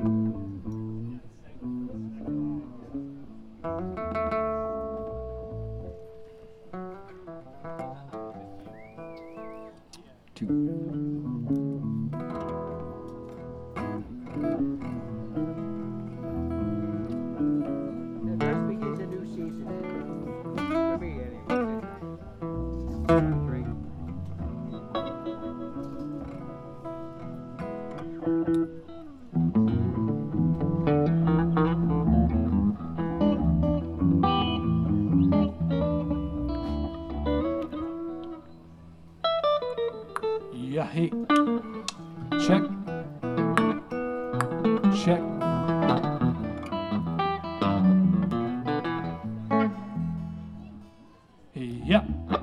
Yeah, hey. Check. Check. Yeah.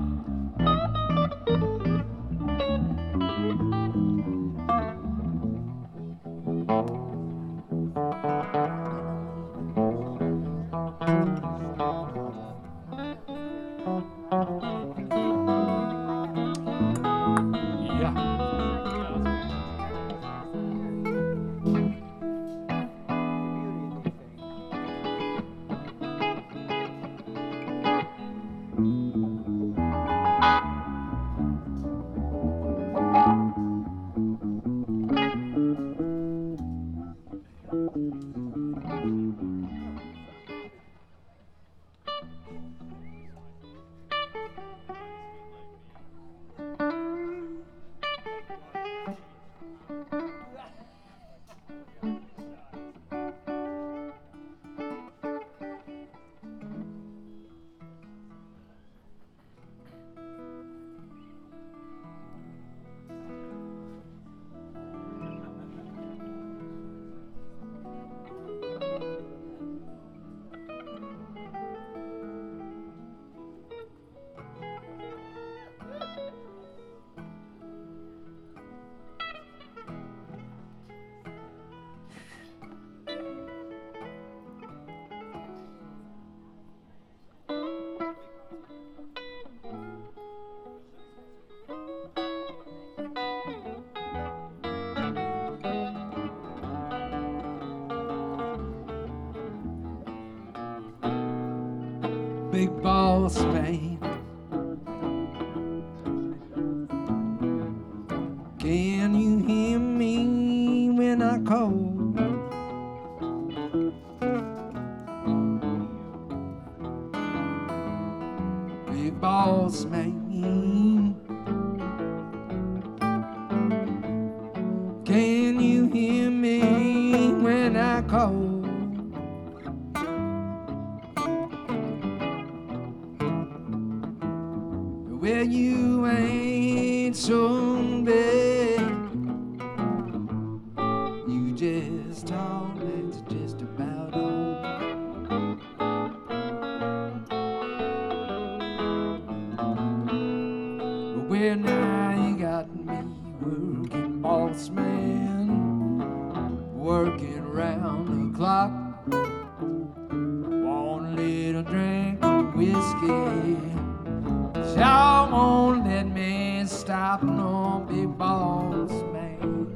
Big boss man, can you hear me when I call? Big boss man, can you hear me when I call? Well, you ain't so bad. You just talk, that's just about all. Well, now you got me working, boss man, working round the clock. Want a little drink of whiskey. Y'all won't let me stop no big boss man.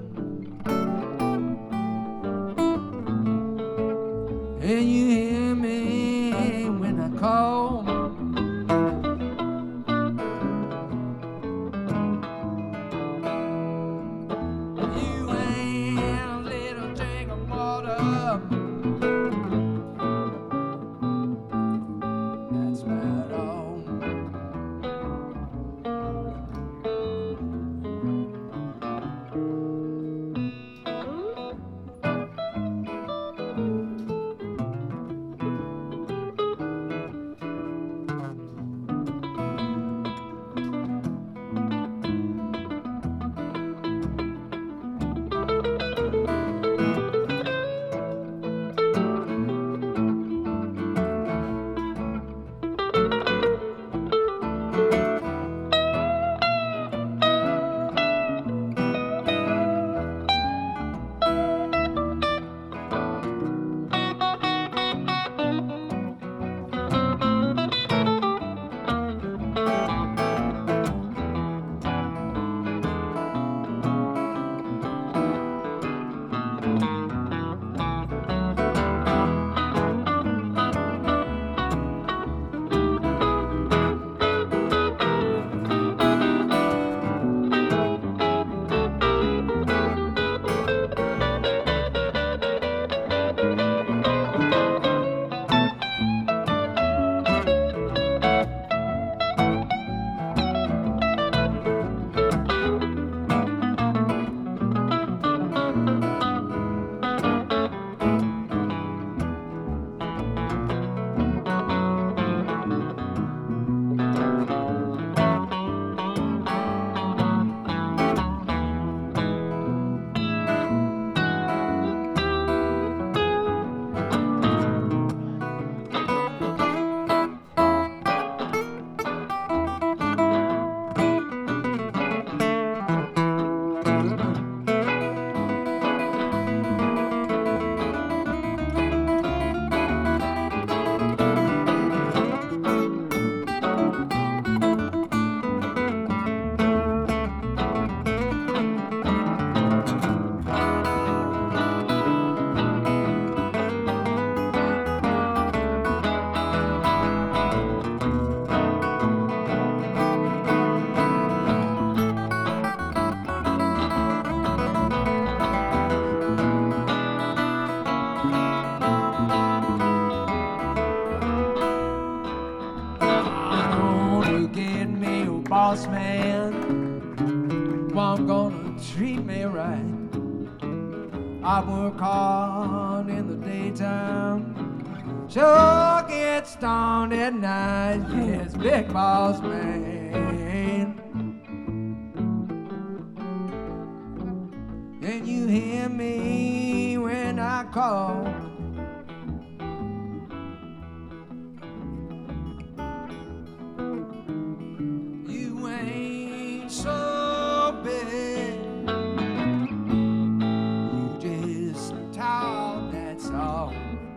And you hear me when I call. You ain't a little drink of water. That's about all. treat me right. I work hard in the daytime, sure get stoned at night. Yes, big boss man. Can you hear me when I call? You ain't so big, you just tall, that's all.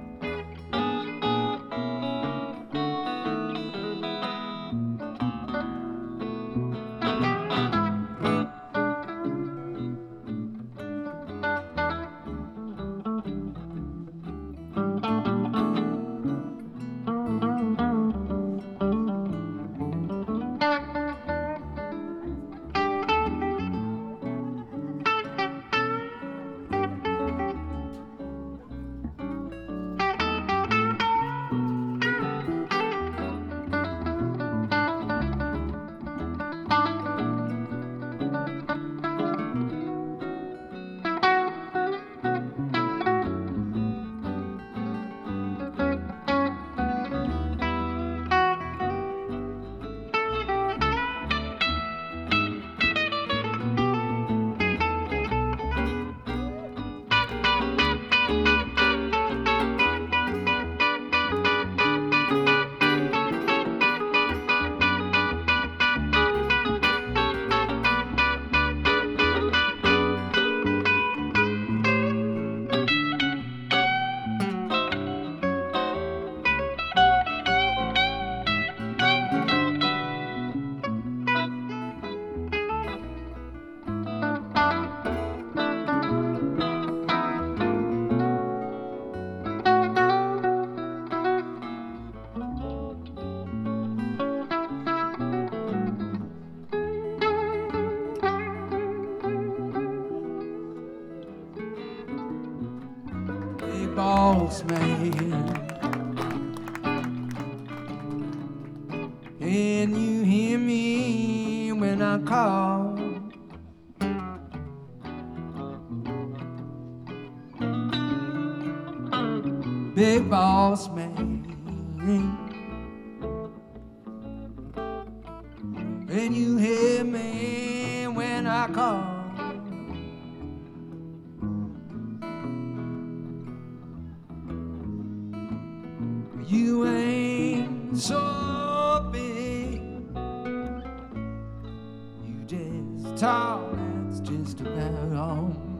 Boss man, can you hear me when I call? Big boss man, can you hear me when I call? You ain't so big, you just tall, that's just about all.